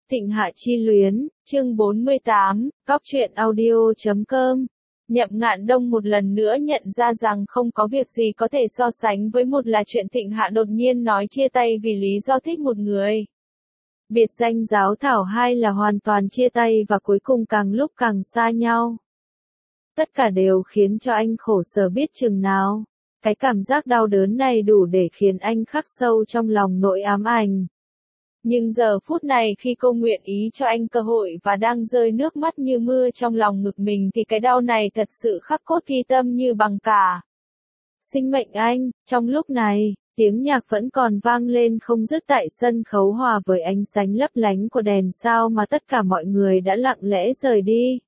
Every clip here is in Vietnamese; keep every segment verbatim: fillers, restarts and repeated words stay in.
Thịnh Hạ Chi Luyến, chương bốn mươi tám, Cóc truyện audio chấm com. Nhậm Ngạn Đông một lần nữa nhận ra rằng không có việc gì có thể so sánh với một là chuyện Thịnh Hạ đột nhiên nói chia tay vì lý do thích một người. Biệt danh giáo thảo hai là hoàn toàn chia tay và cuối cùng càng lúc càng xa nhau. Tất cả đều khiến cho anh khổ sở biết chừng nào. Cái cảm giác đau đớn này đủ để khiến anh khắc sâu trong lòng nỗi ám ảnh. Nhưng giờ phút này khi cô nguyện ý cho anh cơ hội và đang rơi nước mắt như mưa trong lòng ngực mình thì cái đau này thật sự khắc cốt ghi tâm như bằng cả sinh mệnh anh. Trong lúc này, tiếng nhạc vẫn còn vang lên không dứt tại sân khấu hòa với ánh sáng lấp lánh của đèn sao mà tất cả mọi người đã lặng lẽ rời đi.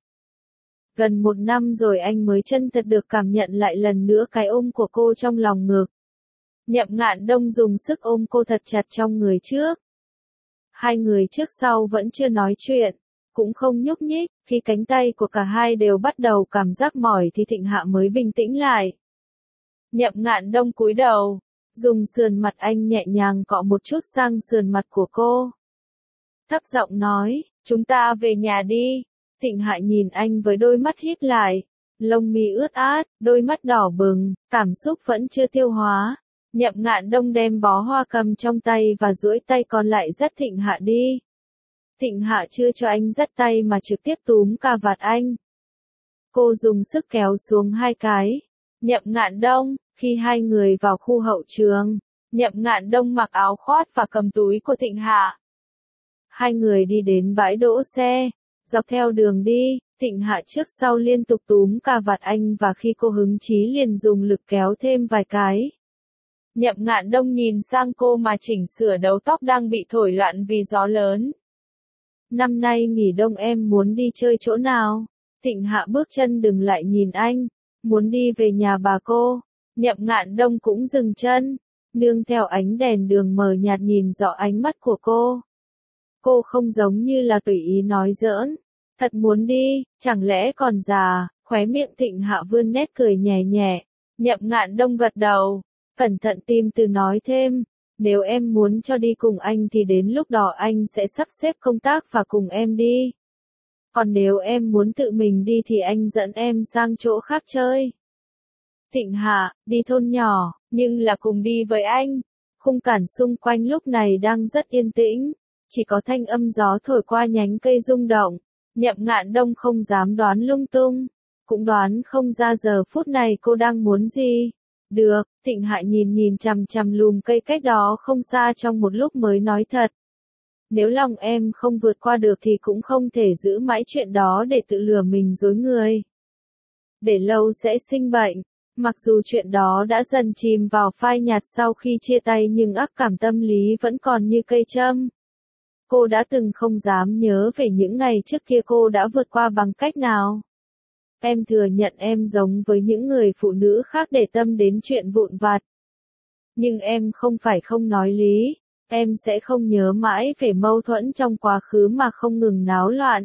Gần một năm rồi anh mới chân thật được cảm nhận lại lần nữa cái ôm của cô trong lòng ngực. Nhậm Ngạn Đông dùng sức ôm cô thật chặt trong người trước. Hai người trước sau vẫn chưa nói chuyện, cũng không nhúc nhích, khi cánh tay của cả hai đều bắt đầu cảm giác mỏi thì Thịnh Hạ mới bình tĩnh lại. Nhậm Ngạn Đông cúi đầu, dùng sườn mặt anh nhẹ nhàng cọ một chút sang sườn mặt của cô. Thấp giọng nói, chúng ta về nhà đi. Thịnh Hạ nhìn anh với đôi mắt híp lại, lông mi ướt át, đôi mắt đỏ bừng, cảm xúc vẫn chưa tiêu hóa. Nhậm Ngạn Đông đem bó hoa cầm trong tay và duỗi tay còn lại dắt Thịnh Hạ đi. Thịnh Hạ chưa cho anh dắt tay mà trực tiếp túm cà vạt anh. Cô dùng sức kéo xuống hai cái. Nhậm Ngạn Đông, khi hai người vào khu hậu trường, Nhậm Ngạn Đông mặc áo khoác và cầm túi của Thịnh Hạ. Hai người đi đến bãi đỗ xe, dọc theo đường đi, Thịnh Hạ trước sau liên tục túm cà vạt anh và khi cô hứng chí liền dùng lực kéo thêm vài cái. Nhậm Ngạn Đông nhìn sang cô mà chỉnh sửa đầu tóc đang bị thổi loạn vì gió lớn. Năm nay nghỉ đông em muốn đi chơi chỗ nào? Thịnh Hạ bước chân đừng lại nhìn anh, muốn đi về nhà bà cô. Nhậm Ngạn Đông cũng dừng chân, nương theo ánh đèn đường mờ nhạt nhìn rõ ánh mắt của cô. Cô không giống như là tùy ý nói giỡn, thật muốn đi, chẳng lẽ còn già? Khóe miệng Thịnh Hạ vươn nét cười nhẹ nhẹ. Nhậm Ngạn Đông gật đầu. Cẩn thận tìm từ nói thêm, nếu em muốn cho đi cùng anh thì đến lúc đó anh sẽ sắp xếp công tác và cùng em đi. Còn nếu em muốn tự mình đi thì anh dẫn em sang chỗ khác chơi. Thịnh Hạ, đi thôn nhỏ, nhưng là cùng đi với anh. Khung cảnh xung quanh lúc này đang rất yên tĩnh, chỉ có thanh âm gió thổi qua nhánh cây rung động. Nhậm Ngạn Đông không dám đoán lung tung, cũng đoán không ra giờ phút này cô đang muốn gì. Được, Thịnh Hạ nhìn nhìn chằm chằm lùm cây cách đó không xa trong một lúc mới nói thật. Nếu lòng em không vượt qua được thì cũng không thể giữ mãi chuyện đó để tự lừa mình dối người. Để lâu sẽ sinh bệnh. Mặc dù chuyện đó đã dần chìm vào phai nhạt sau khi chia tay nhưng ác cảm tâm lý vẫn còn như cây châm. Cô đã từng không dám nhớ về những ngày trước kia cô đã vượt qua bằng cách nào. Em thừa nhận em giống với những người phụ nữ khác để tâm đến chuyện vụn vặt. Nhưng em không phải không nói lý, em sẽ không nhớ mãi về mâu thuẫn trong quá khứ mà không ngừng náo loạn.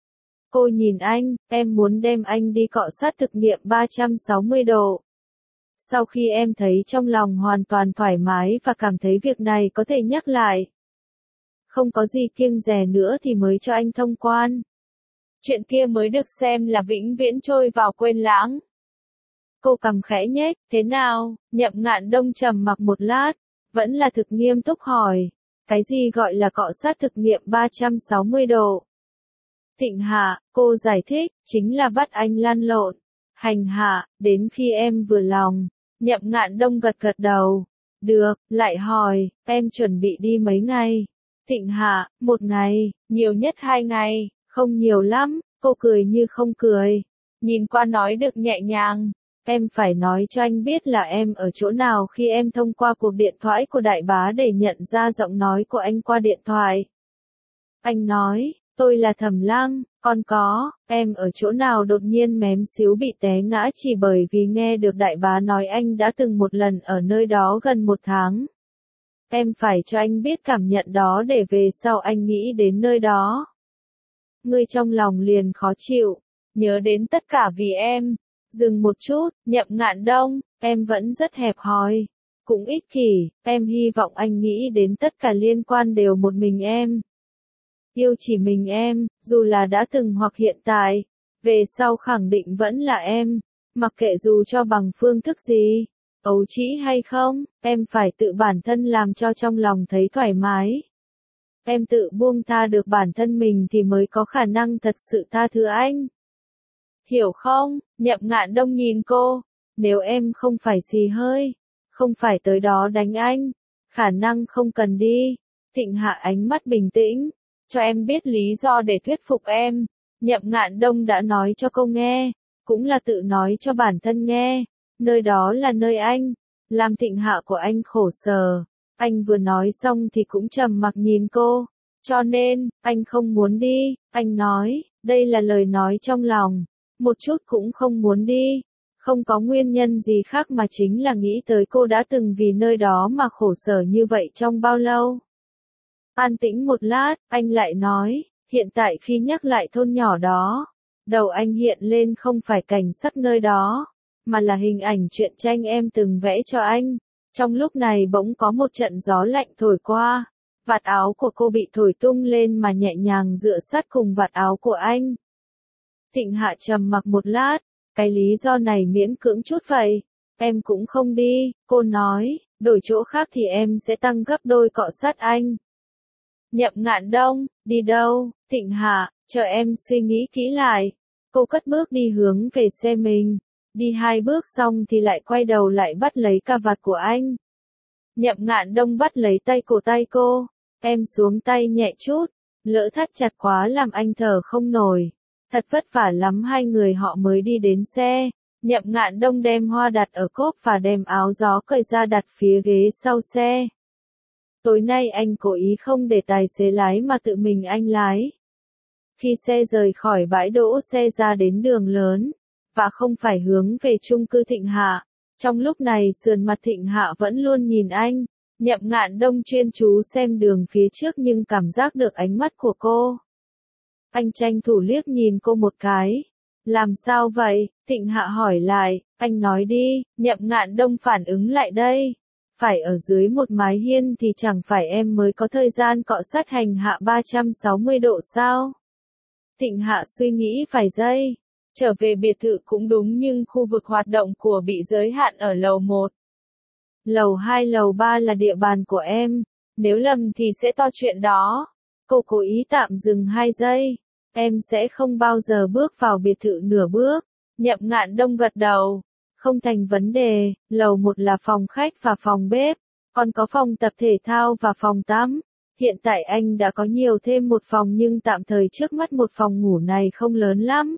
Cô nhìn anh, em muốn đem anh đi cọ sát thực nghiệm ba trăm sáu mươi độ. Sau khi em thấy trong lòng hoàn toàn thoải mái và cảm thấy việc này có thể nhắc lại. Không có gì kiêng dè nữa thì mới cho anh thông quan. Chuyện kia mới được xem là vĩnh viễn trôi vào quên lãng. Cô cằm khẽ nhếch, thế nào? Nhậm Ngạn Đông trầm mặc một lát, vẫn là thực nghiêm túc hỏi. Cái gì gọi là cọ sát thực nghiệm ba trăm sáu mươi độ? Thịnh Hạ, cô giải thích, chính là bắt anh lăn lộn, hành hạ, đến khi em vừa lòng. Nhậm Ngạn Đông gật gật đầu. Được, lại hỏi, em chuẩn bị đi mấy ngày? Thịnh Hạ, một ngày, nhiều nhất hai ngày. Không nhiều lắm, cô cười như không cười. Nhìn qua nói được nhẹ nhàng. Em phải nói cho anh biết là em ở chỗ nào khi em thông qua cuộc điện thoại của đại bá để nhận ra giọng nói của anh qua điện thoại. Anh nói, tôi là Thẩm Lăng, còn có, em ở chỗ nào đột nhiên mém xíu bị té ngã chỉ bởi vì nghe được đại bá nói anh đã từng một lần ở nơi đó gần một tháng. Em phải cho anh biết cảm nhận đó để về sau anh nghĩ đến nơi đó. Ngươi trong lòng liền khó chịu, nhớ đến tất cả vì em. Dừng một chút, Nhậm Ngạn Đông, em vẫn rất hẹp hòi, cũng ích kỷ, em hy vọng anh nghĩ đến tất cả liên quan đều một mình em. Yêu chỉ mình em, dù là đã từng hoặc hiện tại, về sau khẳng định vẫn là em, mặc kệ dù cho bằng phương thức gì, ấu trĩ hay không, em phải tự bản thân làm cho trong lòng thấy thoải mái. Em tự buông tha được bản thân mình thì mới có khả năng thật sự tha thứ anh. Hiểu không? Nhậm Ngạn Đông nhìn cô, nếu em không phải xì hơi, không phải tới đó đánh anh, khả năng không cần đi. Thịnh Hạ ánh mắt bình tĩnh, cho em biết lý do để thuyết phục em. Nhậm Ngạn Đông đã nói cho cô nghe, cũng là tự nói cho bản thân nghe, nơi đó là nơi anh, làm Thịnh Hạ của anh khổ sở. Anh vừa nói xong thì cũng trầm mặc nhìn cô, cho nên, anh không muốn đi, anh nói, đây là lời nói trong lòng, một chút cũng không muốn đi, không có nguyên nhân gì khác mà chính là nghĩ tới cô đã từng vì nơi đó mà khổ sở như vậy trong bao lâu. An tĩnh một lát, anh lại nói, hiện tại khi nhắc lại thôn nhỏ đó, đầu anh hiện lên không phải cảnh sắc nơi đó, mà là hình ảnh truyện tranh em từng vẽ cho anh. Trong lúc này bỗng có một trận gió lạnh thổi qua, vạt áo của cô bị thổi tung lên mà nhẹ nhàng dựa sát cùng vạt áo của anh. Thịnh Hạ trầm mặc một lát, cái lý do này miễn cưỡng chút vậy, em cũng không đi, cô nói, đổi chỗ khác thì em sẽ tăng gấp đôi cọ sát anh. Nhậm Ngạn Đông, đi đâu? Thịnh Hạ, chờ em suy nghĩ kỹ lại. Cô cất bước đi hướng về xe mình. Đi hai bước xong thì lại quay đầu lại bắt lấy cà vạt của anh. Nhậm Ngạn Đông bắt lấy tay cổ tay cô. Em xuống tay nhẹ chút. Lỡ thắt chặt quá làm anh thở không nổi. Thật vất vả lắm hai người họ mới đi đến xe. Nhậm Ngạn Đông đem hoa đặt ở cốp và đem áo gió cởi ra đặt phía ghế sau xe. Tối nay anh cố ý không để tài xế lái mà tự mình anh lái. Khi xe rời khỏi bãi đỗ xe ra đến đường lớn, và không phải hướng về chung cư Thịnh Hạ, trong lúc này sườn mặt Thịnh Hạ vẫn luôn nhìn anh. Nhậm Ngạn Đông chuyên chú xem đường phía trước nhưng cảm giác được ánh mắt của cô. Anh tranh thủ liếc nhìn cô một cái. Làm sao vậy? Thịnh Hạ hỏi lại, anh nói đi. Nhậm Ngạn Đông phản ứng lại đây. Phải ở dưới một mái hiên thì chẳng phải em mới có thời gian cọ sát hành hạ ba trăm sáu mươi độ sao? Thịnh Hạ suy nghĩ vài giây. Trở về biệt thự cũng đúng nhưng khu vực hoạt động của bị giới hạn ở lầu một. Lầu hai lầu ba là địa bàn của em. Nếu lầm thì sẽ to chuyện đó. Cô cố ý tạm dừng hai giây. Em sẽ không bao giờ bước vào biệt thự nửa bước. Nhậm Ngạn Đông gật đầu. Không thành vấn đề, lầu một là phòng khách và phòng bếp, còn có phòng tập thể thao và phòng tắm. Hiện tại anh đã có nhiều thêm một phòng nhưng tạm thời trước mắt một phòng ngủ này không lớn lắm.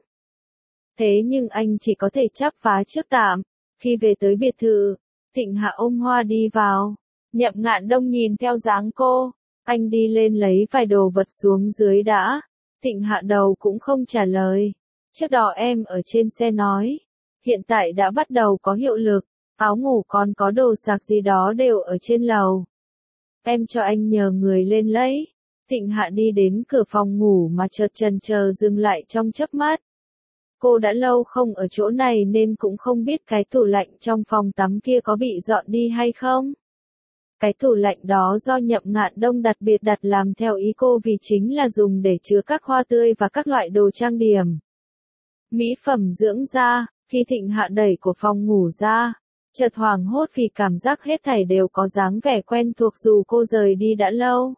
Thế nhưng anh chỉ có thể chắp vá trước tạm. Khi về tới biệt thự, Thịnh Hạ ôm hoa đi vào. Nhậm Ngạn Đông nhìn theo dáng cô, anh đi lên lấy vài đồ vật xuống dưới đã. Thịnh Hạ đầu cũng không trả lời. Trước đó em ở trên xe nói. Hiện tại đã bắt đầu có hiệu lực, áo ngủ còn có đồ sạc gì đó đều ở trên lầu. Em cho anh nhờ người lên lấy. Thịnh Hạ đi đến cửa phòng ngủ mà chợt chần chờ dừng lại trong chớp mắt. Cô đã lâu không ở chỗ này nên cũng không biết cái tủ lạnh trong phòng tắm kia có bị dọn đi hay không. Cái tủ lạnh đó do Nhậm Ngạn Đông đặc biệt đặt làm theo ý cô vì chính là dùng để chứa các hoa tươi và các loại đồ trang điểm. Mỹ phẩm dưỡng da. Khi Thịnh Hạ đẩy của phòng ngủ ra, chợt hoảng hốt vì cảm giác hết thảy đều có dáng vẻ quen thuộc dù cô rời đi đã lâu.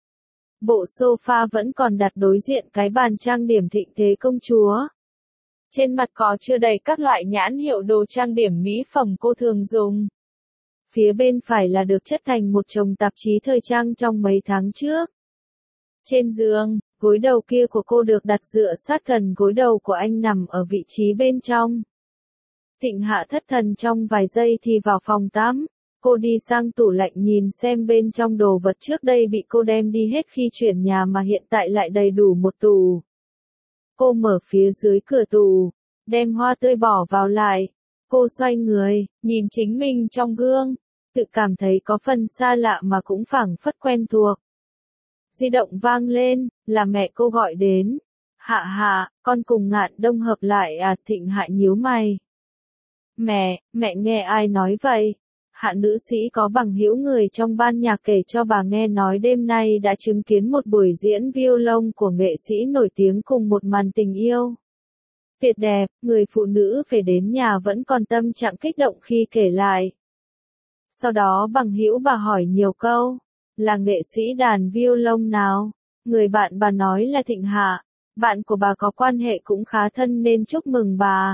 Bộ sofa vẫn còn đặt đối diện cái bàn trang điểm Thịnh Thế Công Chúa. Trên mặt có chưa đầy các loại nhãn hiệu đồ trang điểm mỹ phẩm cô thường dùng. Phía bên phải là được chất thành một chồng tạp chí thời trang trong mấy tháng trước. Trên giường, gối đầu kia của cô được đặt dựa sát gần gối đầu của anh nằm ở vị trí bên trong. Thịnh Hạ thất thần trong vài giây thì vào phòng tắm. Cô đi sang tủ lạnh nhìn xem bên trong đồ vật trước đây bị cô đem đi hết khi chuyển nhà mà hiện tại lại đầy đủ một tủ. Cô mở phía dưới cửa tủ, đem hoa tươi bỏ vào lại. Cô xoay người, nhìn chính mình trong gương, tự cảm thấy có phần xa lạ mà cũng phảng phất quen thuộc. Di động vang lên, là mẹ cô gọi đến. Hạ Hạ, con cùng Ngạn Đông hợp lại à? Thịnh Hạ nhíu mày. Mẹ, mẹ nghe ai nói vậy? Hạ nữ sĩ có bằng hữu người trong ban nhạc kể cho bà nghe nói đêm nay đã chứng kiến một buổi diễn violon của nghệ sĩ nổi tiếng cùng một màn tình yêu tuyệt đẹp, người phụ nữ về đến nhà vẫn còn tâm trạng kích động khi kể lại. Sau đó bằng hữu bà hỏi nhiều câu, là nghệ sĩ đàn violon nào? Người bạn bà nói là Thịnh Hạ, bạn của bà có quan hệ cũng khá thân nên chúc mừng bà.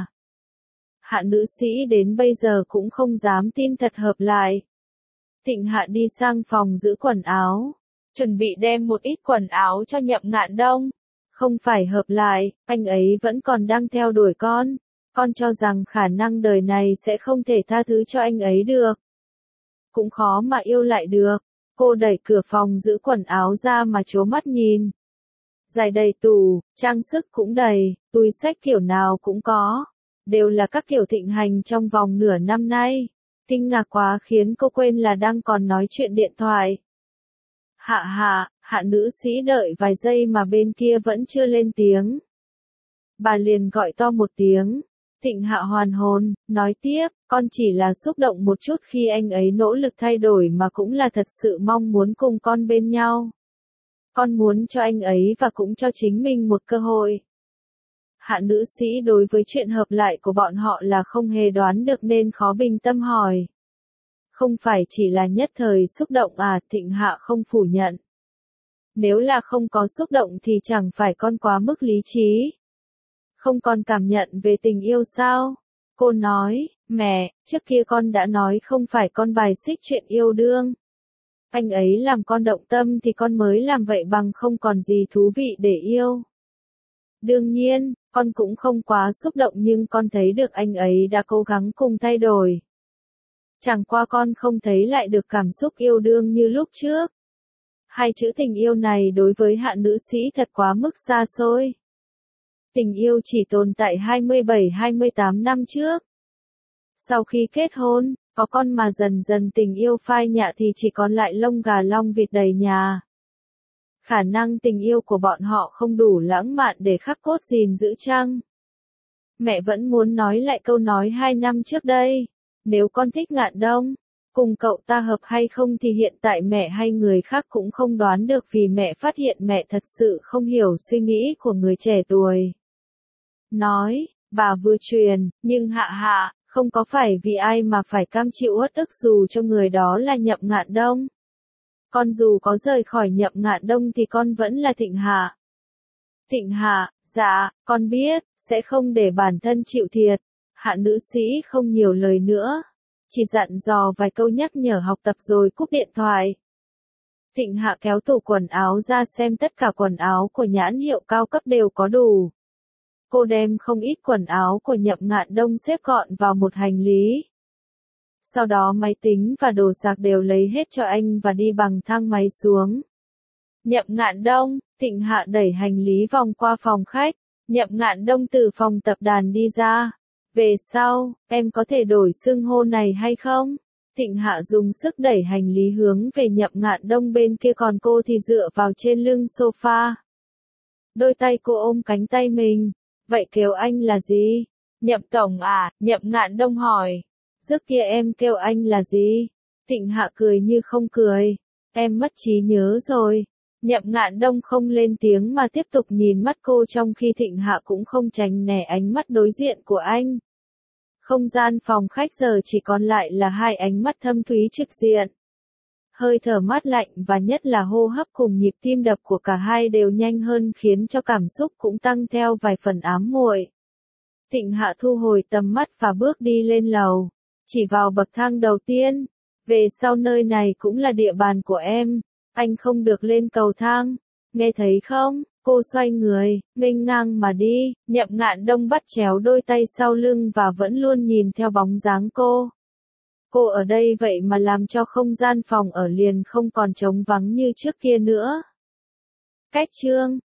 Hạ nữ sĩ đến bây giờ cũng không dám tin thật hợp lại. Thịnh Hạ đi sang phòng giữ quần áo, chuẩn bị đem một ít quần áo cho Nhậm Ngạn Đông. Không phải hợp lại, anh ấy vẫn còn đang theo đuổi con. Con cho rằng khả năng đời này sẽ không thể tha thứ cho anh ấy được. Cũng khó mà yêu lại được. Cô đẩy cửa phòng giữ quần áo ra mà trố mắt nhìn. Dài đầy tủ, trang sức cũng đầy, túi xách kiểu nào cũng có. Đều là các kiểu thịnh hành trong vòng nửa năm nay. Kinh ngạc quá khiến cô quên là đang còn nói chuyện điện thoại. Hạ hạ, hạ nữ sĩ đợi vài giây mà bên kia vẫn chưa lên tiếng. Bà liền gọi to một tiếng. Thịnh Hạ hoàn hồn, nói tiếp, con chỉ là xúc động một chút khi anh ấy nỗ lực thay đổi mà cũng là thật sự mong muốn cùng con bên nhau. Con muốn cho anh ấy và cũng cho chính mình một cơ hội. Hạ nữ sĩ đối với chuyện hợp lại của bọn họ là không hề đoán được nên khó bình tâm hỏi. Không phải chỉ là nhất thời xúc động à? Thịnh Hạ không phủ nhận. Nếu là không có xúc động thì chẳng phải con quá mức lý trí. Không còn cảm nhận về tình yêu sao? Cô nói, mẹ, trước kia con đã nói không phải con bài xích chuyện yêu đương. Anh ấy làm con động tâm thì con mới làm vậy bằng không còn gì thú vị để yêu. Đương nhiên, con cũng không quá xúc động nhưng con thấy được anh ấy đã cố gắng cùng thay đổi. Chẳng qua con không thấy lại được cảm xúc yêu đương như lúc trước. Hai chữ tình yêu này đối với hạ nữ sĩ thật quá mức xa xôi. Tình yêu chỉ tồn tại hai mươi bảy hai mươi tám năm trước. Sau khi kết hôn, có con mà dần dần tình yêu phai nhạt thì chỉ còn lại lông gà long vịt đầy nhà. Khả năng tình yêu của bọn họ không đủ lãng mạn để khắc cốt gìn giữ chăng? Mẹ vẫn muốn nói lại câu nói hai năm trước đây. Nếu con thích Ngạn Đông, cùng cậu ta hợp hay không thì hiện tại mẹ hay người khác cũng không đoán được vì mẹ phát hiện mẹ thật sự không hiểu suy nghĩ của người trẻ tuổi. Nói, bà vừa truyền, nhưng hạ hạ, không có phải vì ai mà phải cam chịu uất ức dù cho người đó là Nhậm Ngạn Đông. Con dù có rời khỏi Nhậm Ngạn Đông thì con vẫn là Thịnh Hạ. Thịnh Hạ, dạ, con biết, sẽ không để bản thân chịu thiệt. Hạ nữ sĩ không nhiều lời nữa, chỉ dặn dò vài câu nhắc nhở học tập rồi cúp điện thoại. Thịnh Hạ kéo tủ quần áo ra xem tất cả quần áo của nhãn hiệu cao cấp đều có đủ. Cô đem không ít quần áo của Nhậm Ngạn Đông xếp gọn vào một hành lý. Sau đó máy tính và đồ sạc đều lấy hết cho anh và đi bằng thang máy xuống. Nhậm Ngạn Đông, Thịnh Hạ đẩy hành lý vòng qua phòng khách. Nhậm Ngạn Đông từ phòng tập đàn đi ra. Về sau, em có thể đổi xưng hô này hay không? Thịnh Hạ dùng sức đẩy hành lý hướng về Nhậm Ngạn Đông bên kia còn cô thì dựa vào trên lưng sofa. Đôi tay cô ôm cánh tay mình. Vậy kêu anh là gì? Nhậm tổng à? Nhậm Ngạn Đông hỏi. Trước kia em kêu anh là gì? Thịnh Hạ cười như không cười. Em mất trí nhớ rồi. Nhậm Ngạn Đông không lên tiếng mà tiếp tục nhìn mắt cô trong khi Thịnh Hạ cũng không tránh né ánh mắt đối diện của anh. Không gian phòng khách giờ chỉ còn lại là hai ánh mắt thâm thúy trực diện. Hơi thở mát lạnh và nhất là hô hấp cùng nhịp tim đập của cả hai đều nhanh hơn khiến cho cảm xúc cũng tăng theo vài phần ám muội. Thịnh Hạ thu hồi tầm mắt và bước đi lên lầu. Chỉ vào bậc thang đầu tiên. Về sau nơi này cũng là địa bàn của em. Anh không được lên cầu thang. Nghe thấy không? Cô xoay người, nghênh ngang mà đi. Nhậm Ngạn Đông bắt chéo đôi tay sau lưng và vẫn luôn nhìn theo bóng dáng cô. Cô ở đây vậy mà làm cho không gian phòng ở liền không còn trống vắng như trước kia nữa. Cách chương